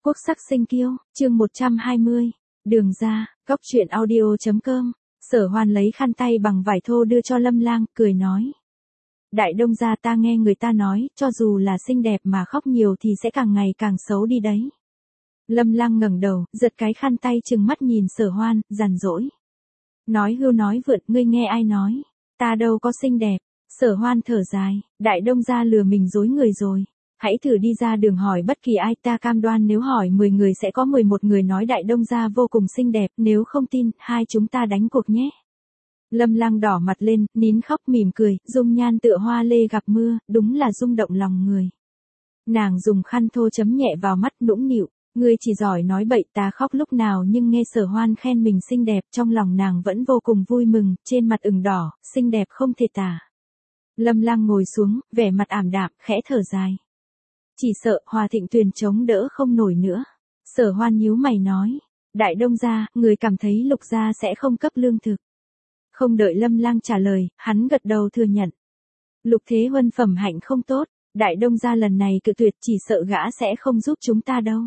Quốc sắc sinh kiêu, chương 120, đường ra, góc truyện audio.com, Sở Hoan lấy khăn tay bằng vải thô đưa cho Lâm Lang, cười nói. Đại đông gia, ta nghe người ta nói, cho dù là xinh đẹp mà khóc nhiều thì sẽ càng ngày càng xấu đi đấy. Lâm Lang ngẩng đầu, giật cái khăn tay trừng mắt nhìn Sở Hoan, dằn dỗi. Nói hưu nói vượt, ngươi nghe ai nói, ta đâu có xinh đẹp. Sở Hoan thở dài, đại đông gia lừa mình dối người rồi. Hãy thử đi ra đường hỏi bất kỳ ai, ta cam đoan nếu hỏi 10 người sẽ có 11 người nói đại đông gia vô cùng xinh đẹp, nếu không tin, hai chúng ta đánh cuộc nhé. Lâm Lang đỏ mặt lên, nín khóc mỉm cười, dung nhan tựa hoa lê gặp mưa, đúng là rung động lòng người. Nàng dùng khăn thô chấm nhẹ vào mắt nũng nịu, ngươi chỉ giỏi nói bậy, ta khóc lúc nào nhưng nghe Sở Hoan khen mình xinh đẹp, trong lòng nàng vẫn vô cùng vui mừng, trên mặt ửng đỏ, xinh đẹp không thể tả. Lâm Lang ngồi xuống, vẻ mặt ảm đạm, khẽ thở dài. Chỉ sợ Hòa Thịnh Tuyền chống đỡ không nổi nữa. Sở Hoan nhíu mày nói, đại đông gia, người cảm thấy Lục gia sẽ không cấp lương thực. Không đợi Lâm Lang trả lời, hắn gật đầu thừa nhận. Lục Thế Huân phẩm hạnh không tốt, đại đông gia lần này cự tuyệt, chỉ sợ gã sẽ không giúp chúng ta đâu.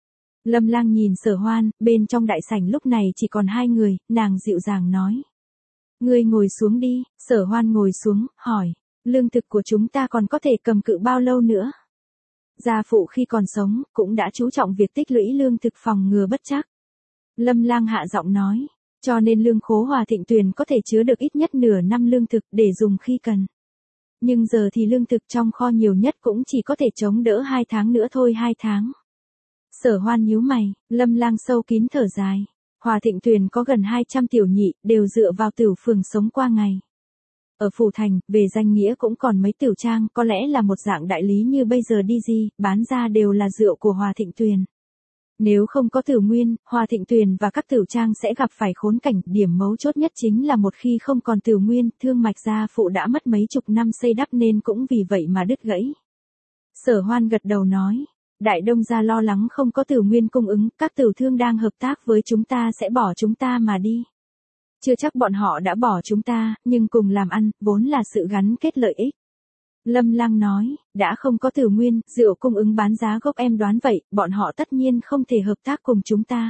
Lâm Lang nhìn Sở Hoan, bên trong đại sảnh lúc này chỉ còn hai người, nàng dịu dàng nói. Ngươi ngồi xuống đi. Sở Hoan ngồi xuống, hỏi, lương thực của chúng ta còn có thể cầm cự bao lâu nữa? Gia phụ khi còn sống, cũng đã chú trọng việc tích lũy lương thực phòng ngừa bất trắc. Lâm Lang hạ giọng nói, cho nên lương khố Hòa Thịnh Tuyền có thể chứa được ít nhất nửa năm lương thực để dùng khi cần. Nhưng giờ thì lương thực trong kho nhiều nhất cũng chỉ có thể chống đỡ 2 tháng nữa thôi, 2 tháng. Sở Hoan nhíu mày, Lâm Lang sâu kín thở dài. Hòa Thịnh Tuyền có gần 200 tiểu nhị, đều dựa vào tửu phường sống qua ngày. Ở Phủ Thành, về danh nghĩa cũng còn mấy tiểu trang, có lẽ là một dạng đại lý như bây giờ đi gì, bán ra đều là rượu của Hòa Thịnh Tuyền. Nếu không có Tử Nguyên, Hòa Thịnh Tuyền và các tiểu trang sẽ gặp phải khốn cảnh, điểm mấu chốt nhất chính là một khi không còn Tử Nguyên, thương mạch gia phụ đã mất mấy chục năm xây đắp nên cũng vì vậy mà đứt gãy. Sở Hoan gật đầu nói, đại đông gia lo lắng không có Tử Nguyên cung ứng, các tiểu thương đang hợp tác với chúng ta sẽ bỏ chúng ta mà đi. Chưa chắc bọn họ đã bỏ chúng ta, nhưng cùng làm ăn, vốn là sự gắn kết lợi ích. Lâm Lang nói, đã không có Tử Nguyên, rượu cung ứng bán giá gốc em đoán vậy, bọn họ tất nhiên không thể hợp tác cùng chúng ta.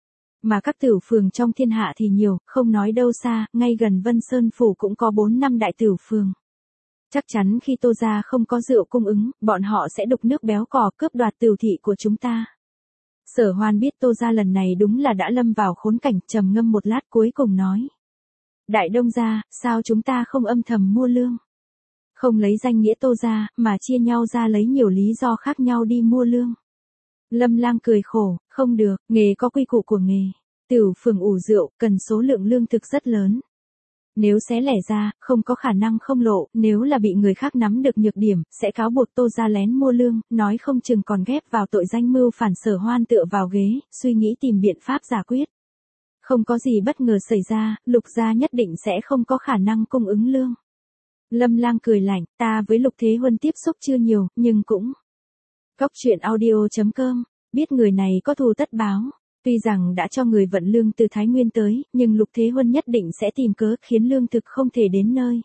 Mà các tửu phường trong thiên hạ thì nhiều, không nói đâu xa, ngay gần Vân Sơn Phủ cũng có 4 năm đại tửu phường. Chắc chắn khi Tô gia không có rượu cung ứng, bọn họ sẽ đục nước béo cò cướp đoạt tửu thị của chúng ta. Sở Hoan biết Tô gia lần này đúng là đã lâm vào khốn cảnh, trầm ngâm một lát cuối cùng nói. Đại đông gia, sao chúng ta không âm thầm mua lương? Không lấy danh nghĩa Tô gia, mà chia nhau ra lấy nhiều lý do khác nhau đi mua lương. Lâm Lang cười khổ, không được, nghề có quy củ của nghề. Tửu phường ủ rượu, cần số lượng lương thực rất lớn. Nếu xé lẻ ra, không có khả năng không lộ, nếu là bị người khác nắm được nhược điểm, sẽ cáo buộc Tô gia lén mua lương, nói không chừng còn ghép vào tội danh mưu phản. Sở Hoan tựa vào ghế, suy nghĩ tìm biện pháp giải quyết. Không có gì bất ngờ xảy ra, Lục gia nhất định sẽ không có khả năng cung ứng lương. Lâm Lang cười lạnh, ta với Lục Thế Huân tiếp xúc chưa nhiều, nhưng cũng. Góc truyện audio.com, biết người này có thù tất báo. Tuy rằng đã cho người vận lương từ Thái Nguyên tới, nhưng Lục Thế Huân nhất định sẽ tìm cớ khiến lương thực không thể đến nơi.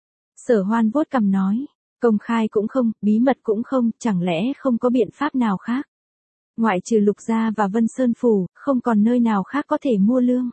Sở Hoan vuốt cằm nói, công khai cũng không, bí mật cũng không, chẳng lẽ không có biện pháp nào khác. Ngoại trừ Lục gia và Vân Sơn Phủ, không còn nơi nào khác có thể mua lương.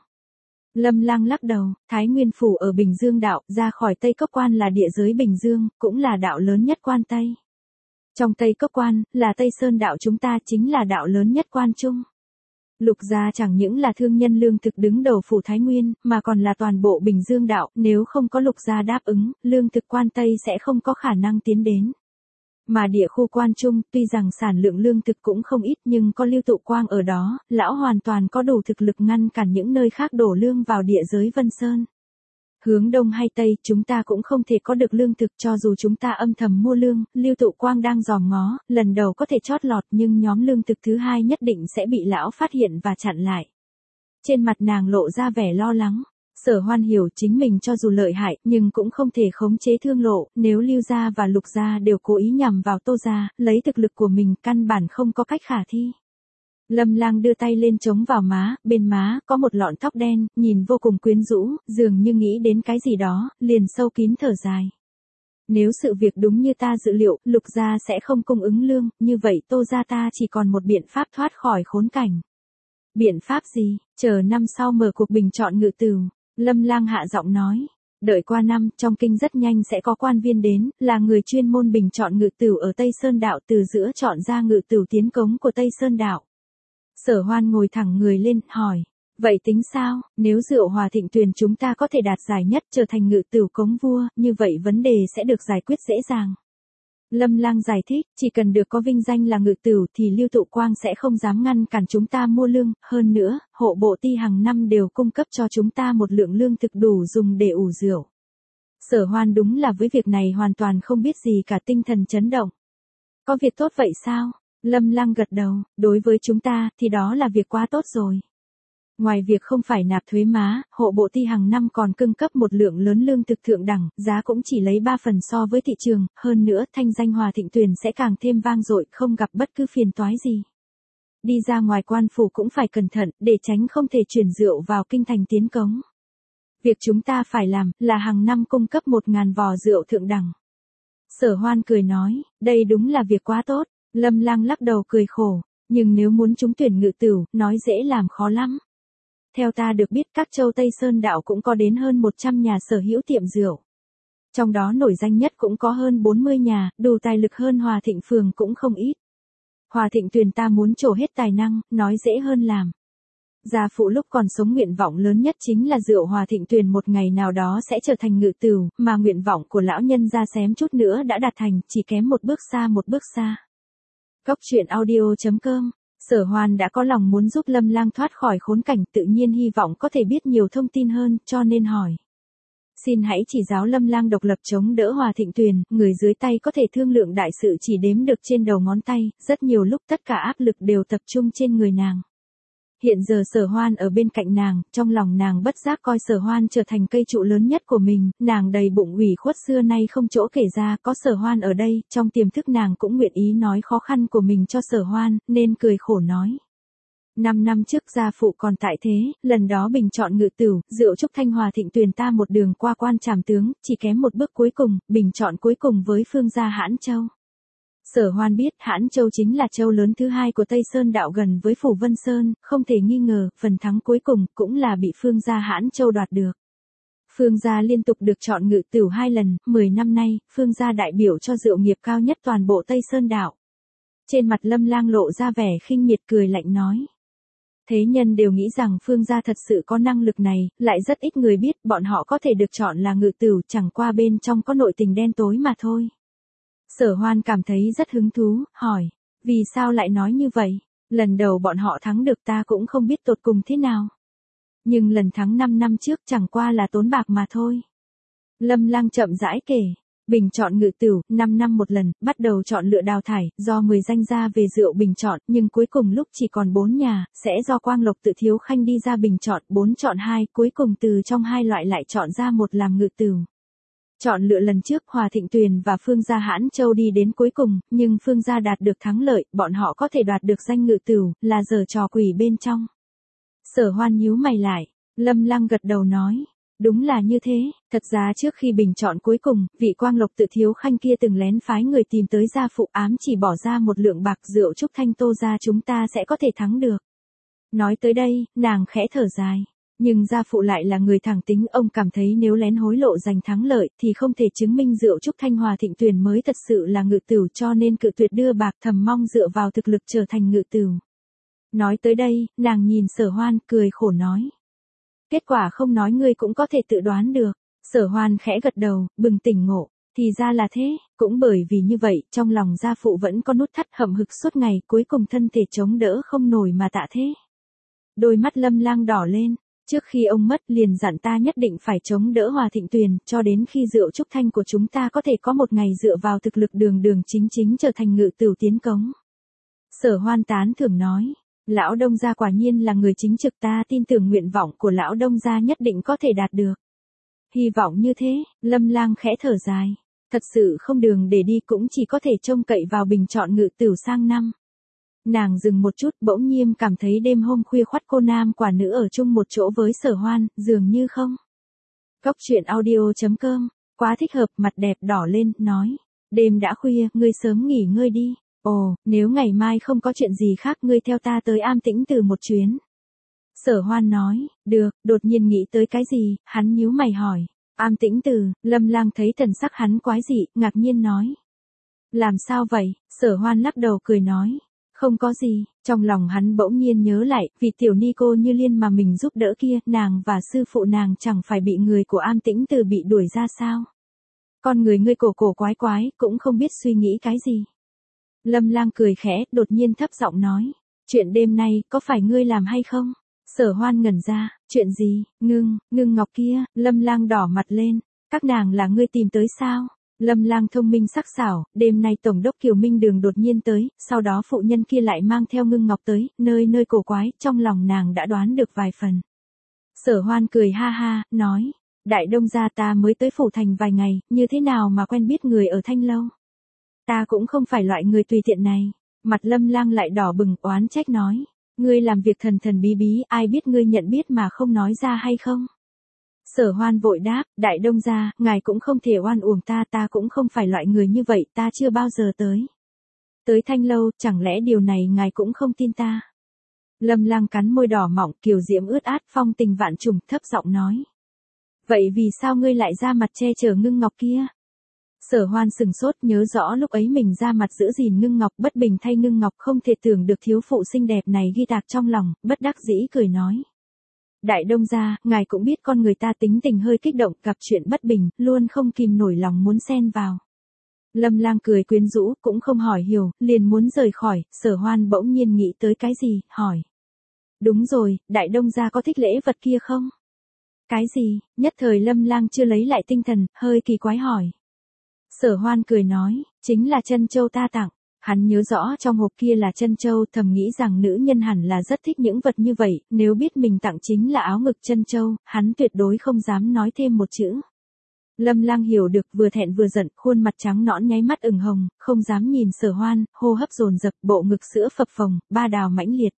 Lâm Lang lắc đầu, Thái Nguyên Phủ ở Bình Dương đạo, ra khỏi Tây Cốc Quan là địa giới Bình Dương, cũng là đạo lớn nhất quan Tây. Trong Tây Cốc Quan, là Tây Sơn đạo chúng ta chính là đạo lớn nhất quan trung. Lục gia chẳng những là thương nhân lương thực đứng đầu Phủ Thái Nguyên, mà còn là toàn bộ Bình Dương đạo, nếu không có Lục gia đáp ứng, lương thực quan Tây sẽ không có khả năng tiến đến. Mà địa khu quan trung, tuy rằng sản lượng lương thực cũng không ít nhưng có Lưu Tụ Quang ở đó, lão hoàn toàn có đủ thực lực ngăn cản những nơi khác đổ lương vào địa giới Vân Sơn. Hướng đông hay tây, chúng ta cũng không thể có được lương thực cho dù chúng ta âm thầm mua lương, Lưu Tụ Quang đang dòm ngó, lần đầu có thể chót lọt nhưng nhóm lương thực thứ hai nhất định sẽ bị lão phát hiện và chặn lại. Trên mặt nàng lộ ra vẻ lo lắng. Sở Hoan hiểu chính mình cho dù lợi hại, nhưng cũng không thể khống chế thương lộ, nếu Lưu gia và Lục gia đều cố ý nhằm vào Tô gia, lấy thực lực của mình căn bản không có cách khả thi. Lâm Lang đưa tay lên chống vào má, bên má có một lọn tóc đen, nhìn vô cùng quyến rũ, dường như nghĩ đến cái gì đó, liền sâu kín thở dài. Nếu sự việc đúng như ta dự liệu, Lục gia sẽ không cung ứng lương, như vậy Tô gia ta chỉ còn một biện pháp thoát khỏi khốn cảnh. Biện pháp gì? Chờ năm sau mở cuộc bình chọn ngự tửu. Lâm Lang hạ giọng nói. Đợi qua năm, trong kinh rất nhanh sẽ có quan viên đến, là người chuyên môn bình chọn ngự tửu ở Tây Sơn Đạo, từ giữa chọn ra ngự tửu tiến cống của Tây Sơn Đạo. Sở Hoan ngồi thẳng người lên, hỏi. Vậy tính sao, nếu rượu Hòa Thịnh Tuyền chúng ta có thể đạt giải nhất trở thành ngự tửu cống vua, như vậy vấn đề sẽ được giải quyết dễ dàng. Lâm Lang giải thích, chỉ cần được có vinh danh là ngự tửu thì Lưu Tụ Quang sẽ không dám ngăn cản chúng ta mua lương, hơn nữa, hộ bộ ty hàng năm đều cung cấp cho chúng ta một lượng lương thực đủ dùng để ủ rượu. Sở Hoan đúng là với việc này hoàn toàn không biết gì cả, tinh thần chấn động. Có việc tốt vậy sao? Lâm Lang gật đầu, đối với chúng ta thì đó là việc quá tốt rồi. Ngoài việc không phải nạp thuế má, hộ bộ ty hàng năm còn cung cấp một lượng lớn lương thực thượng đẳng, giá cũng chỉ lấy 3 phần so với thị trường, hơn nữa thanh danh Hòa Thịnh Tuyền sẽ càng thêm vang dội, không gặp bất cứ phiền toái gì. Đi ra ngoài quan phủ cũng phải cẩn thận, để tránh không thể chuyển rượu vào kinh thành tiến cống. Việc chúng ta phải làm, là hàng năm cung cấp 1.000 vò rượu thượng đẳng. Sở Hoan cười nói, đây đúng là việc quá tốt. Lâm Lang lắc đầu cười khổ, nhưng nếu muốn trúng tuyển ngự tửu, nói dễ làm khó lắm. Theo ta được biết các châu Tây Sơn Đạo cũng có đến hơn 100 nhà sở hữu tiệm rượu. Trong đó nổi danh nhất cũng có hơn 40 nhà, đủ tài lực hơn Hòa Thịnh Phường cũng không ít. Hòa Thịnh Tuyền ta muốn trổ hết tài năng, nói dễ hơn làm. Gia phụ lúc còn sống nguyện vọng lớn nhất chính là rượu Hòa Thịnh Tuyền một ngày nào đó sẽ trở thành ngự tửu, mà nguyện vọng của lão nhân gia xém chút nữa đã đạt thành, chỉ kém một bước xa. Cốc truyện audio.com. Sở Hoan đã có lòng muốn giúp Lâm Lang thoát khỏi khốn cảnh, tự nhiên hy vọng có thể biết nhiều thông tin hơn, cho nên hỏi. Xin hãy chỉ giáo Lâm Lang độc lập chống đỡ Hòa Thịnh Tuyền, người dưới tay có thể thương lượng đại sự chỉ đếm được trên đầu ngón tay, rất nhiều lúc tất cả áp lực đều tập trung trên người nàng. Hiện giờ Sở Hoan ở bên cạnh nàng, trong lòng nàng bất giác coi Sở Hoan trở thành cây trụ lớn nhất của mình, nàng đầy bụng ủy khuất xưa nay không chỗ kể ra, có Sở Hoan ở đây, trong tiềm thức nàng cũng nguyện ý nói khó khăn của mình cho Sở Hoan, nên cười khổ nói. 5 năm trước gia phụ còn tại thế, lần đó bình chọn ngự tửu, rượu Trúc Thanh Hòa Thịnh Tuyền ta một đường qua quan trảm tướng, chỉ kém một bước cuối cùng, bình chọn cuối cùng với phương gia Hãn Châu. Sở Hoan biết Hãn Châu chính là châu lớn thứ hai của Tây Sơn Đạo gần với Phủ Vân Sơn, không thể nghi ngờ, phần thắng cuối cùng cũng là bị phương gia Hãn Châu đoạt được. Phương gia liên tục được chọn ngự tửu 2 lần, 10 năm nay, phương gia đại biểu cho rượu nghiệp cao nhất toàn bộ Tây Sơn Đạo. Trên mặt Lâm Lang lộ ra vẻ khinh miệt cười lạnh nói. Thế nhân đều nghĩ rằng phương gia thật sự có năng lực này, lại rất ít người biết bọn họ có thể được chọn là ngự tửu, chẳng qua bên trong có nội tình đen tối mà thôi. Sở Hoan cảm thấy rất hứng thú, hỏi, vì sao lại nói như vậy? Lần đầu bọn họ thắng được ta cũng không biết tột cùng thế nào. Nhưng lần thắng 5 năm trước chẳng qua là tốn bạc mà thôi. Lâm Lang chậm rãi kể, bình chọn ngự tửu, 5 năm một lần, bắt đầu chọn lựa đào thải, do 10 danh gia về rượu bình chọn, nhưng cuối cùng lúc chỉ còn 4 nhà, sẽ do Quang Lộc Tự Thiếu Khanh đi ra bình chọn, 4 chọn 2, cuối cùng từ trong 2 loại lại chọn ra một làm ngự tửu. Chọn lựa lần trước Hòa Thịnh Tuyền và phương gia Hãn Châu đi đến cuối cùng, nhưng phương gia đạt được thắng lợi, bọn họ có thể đoạt được danh ngự tửu, là giở trò quỷ bên trong. Sở Hoan nhíu mày lại, Lâm Lang gật đầu nói, đúng là như thế, thật ra trước khi bình chọn cuối cùng, vị Quang Lộc Tự Thiếu Khanh kia từng lén phái người tìm tới gia phụ ám chỉ bỏ ra một lượng bạc rượu Trúc Thanh Tô gia chúng ta sẽ có thể thắng được. Nói tới đây, nàng khẽ thở dài. Nhưng gia phụ lại là người thẳng tính, ông cảm thấy nếu lén hối lộ giành thắng lợi thì không thể chứng minh rượu Trúc Thanh Hòa Thịnh Tuyền mới thật sự là ngự tửu, cho nên cự tuyệt đưa bạc, thầm mong dựa vào thực lực trở thành ngự tửu. Nói tới đây, nàng nhìn Sở Hoan cười khổ nói. Kết quả không nói ngươi cũng có thể tự đoán được. Sở Hoan khẽ gật đầu, bừng tỉnh ngộ. Thì ra là thế, cũng bởi vì như vậy, trong lòng gia phụ vẫn có nút thắt hậm hực suốt ngày, cuối cùng thân thể chống đỡ không nổi mà tạ thế. Đôi mắt Lâm Lang đỏ lên. Trước khi ông mất liền dặn ta nhất định phải chống đỡ Hòa Thịnh Tuyền, cho đến khi rượu Trúc Thanh của chúng ta có thể có một ngày dựa vào thực lực đường chính trở thành ngự tửu tiến cống. Sở Hoan tán thưởng nói, lão Đông gia quả nhiên là người chính trực, ta tin tưởng nguyện vọng của lão Đông gia nhất định có thể đạt được. Hy vọng như thế, Lâm Lang khẽ thở dài, thật sự không đường để đi, cũng chỉ có thể trông cậy vào bình chọn ngự tửu sang năm. Nàng dừng một chút, bỗng nhiên cảm thấy đêm hôm khuya khoắt cô nam quả nữ ở chung một chỗ với Sở Hoan, dường như không. Cốc truyện audio.com quá thích hợp, mặt đẹp đỏ lên, nói. Đêm đã khuya, ngươi sớm nghỉ ngơi đi. Ồ, nếu ngày mai không có chuyện gì khác ngươi theo ta tới Am Tĩnh Từ một chuyến. Sở Hoan nói, được, đột nhiên nghĩ tới cái gì, hắn nhíu mày hỏi. Am Tĩnh Từ, Lâm Lang thấy thần sắc hắn quái dị, ngạc nhiên nói. Làm sao vậy? Sở Hoan lắc đầu cười nói. Không có gì, trong lòng hắn bỗng nhiên nhớ lại, vì tiểu ni cô Như Liên mà mình giúp đỡ kia, nàng và sư phụ nàng chẳng phải bị người của Am Tĩnh Từ bị đuổi ra sao? Con người ngươi cổ cổ quái quái, cũng không biết suy nghĩ cái gì. Lâm Lang cười khẽ, đột nhiên thấp giọng nói. Chuyện đêm nay, có phải ngươi làm hay không? Sở Hoan ngẩn ra, chuyện gì? Ngưng ngọc kia, Lâm Lang đỏ mặt lên. Các nàng là ngươi tìm tới sao? Lâm Lang thông minh sắc sảo, đêm nay Tổng đốc Kiều Minh Đường đột nhiên tới, sau đó phụ nhân kia lại mang theo Ngưng Ngọc tới, nơi nơi cổ quái, trong lòng nàng đã đoán được vài phần. Sở Hoan cười ha ha, nói, Đại Đông gia ta mới tới phủ thành vài ngày, như thế nào mà quen biết người ở Thanh Lâu? Ta cũng không phải loại người tùy tiện này. Mặt Lâm Lang lại đỏ bừng, oán trách nói, ngươi làm việc thần thần bí bí, ai biết ngươi nhận biết mà không nói ra hay không? Sở Hoan vội đáp, Đại Đông gia, ngài cũng không thể oan uổng ta, ta cũng không phải loại người như vậy, ta chưa bao giờ tới. Tới Thanh Lâu, chẳng lẽ điều này ngài cũng không tin ta? Lâm Lang cắn môi đỏ mọng, kiều diễm ướt át, phong tình vạn trùng, thấp giọng nói. Vậy vì sao ngươi lại ra mặt che chở Ngưng Ngọc kia? Sở Hoan sừng sốt, nhớ rõ lúc ấy mình ra mặt giữ gìn Ngưng Ngọc, bất bình thay Ngưng Ngọc, không thể tưởng được thiếu phụ xinh đẹp này ghi tạc trong lòng, bất đắc dĩ cười nói. Đại Đông gia, ngài cũng biết con người ta tính tình hơi kích động, gặp chuyện bất bình, luôn không kìm nổi lòng muốn xen vào. Lâm Lang cười quyến rũ, cũng không hỏi hiểu, liền muốn rời khỏi, Sở Hoan bỗng nhiên nghĩ tới cái gì, hỏi. Đúng rồi, Đại Đông gia có thích lễ vật kia không? Cái gì? Nhất thời Lâm Lang chưa lấy lại tinh thần, hơi kỳ quái hỏi. Sở Hoan cười nói, chính là trân châu ta tặng. Hắn nhớ rõ trong hộp kia là trân châu, thầm nghĩ rằng nữ nhân hẳn là rất thích những vật như vậy, nếu biết mình tặng chính là áo ngực trân châu, hắn tuyệt đối không dám nói thêm một chữ. Lâm Lang hiểu được, vừa thẹn vừa giận, khuôn mặt trắng nõn nháy mắt ửng hồng, không dám nhìn Sở Hoan, hô hấp dồn dập, bộ ngực sữa phập phồng, ba đào mãnh liệt.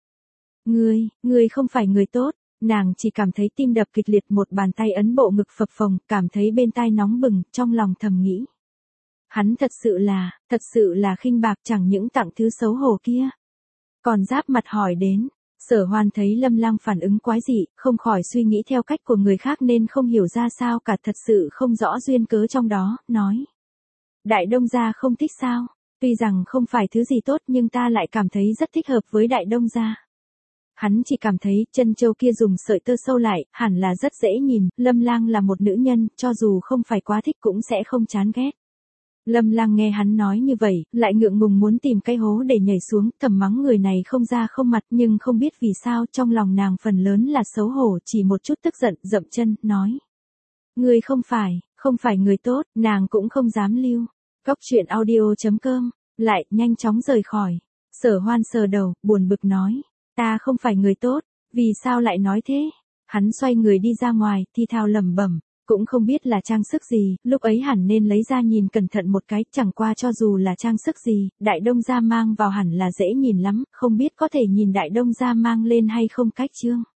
Ngươi không phải người tốt. Nàng chỉ cảm thấy tim đập kịch liệt, một bàn tay ấn bộ ngực phập phồng, cảm thấy bên tai nóng bừng, trong lòng thầm nghĩ. Hắn thật sự là khinh bạc, chẳng những tặng thứ xấu hổ kia. Còn giáp mặt hỏi đến, Sở Hoan thấy Lâm Lang phản ứng quái dị, không khỏi suy nghĩ theo cách của người khác nên không hiểu ra sao cả, thật sự không rõ duyên cớ trong đó, nói. Đại Đông gia không thích sao? Tuy rằng không phải thứ gì tốt nhưng ta lại cảm thấy rất thích hợp với Đại Đông gia. Hắn chỉ cảm thấy chân châu kia dùng sợi tơ sâu lại, hẳn là rất dễ nhìn, Lâm Lang là một nữ nhân, cho dù không phải quá thích cũng sẽ không chán ghét. Lâm Lang nghe hắn nói như vậy, lại ngượng ngùng muốn tìm cái hố để nhảy xuống, thầm mắng người này không da không mặt, nhưng không biết vì sao trong lòng nàng phần lớn là xấu hổ, chỉ một chút tức giận, dậm chân, nói. Ngươi không phải người tốt, nàng cũng không dám lưu. Góc truyện audio.com, lại nhanh chóng rời khỏi. Sở Hoan sờ đầu, buồn bực nói. Ta không phải người tốt, vì sao lại nói thế? Hắn xoay người đi ra ngoài, thi thao lẩm bẩm, cũng không biết là trang sức gì, lúc ấy hẳn nên lấy ra nhìn cẩn thận một cái, chẳng qua cho dù là trang sức gì, Đại Đông gia mang vào hẳn là dễ nhìn lắm, không biết có thể nhìn Đại Đông gia mang lên hay không cách chương.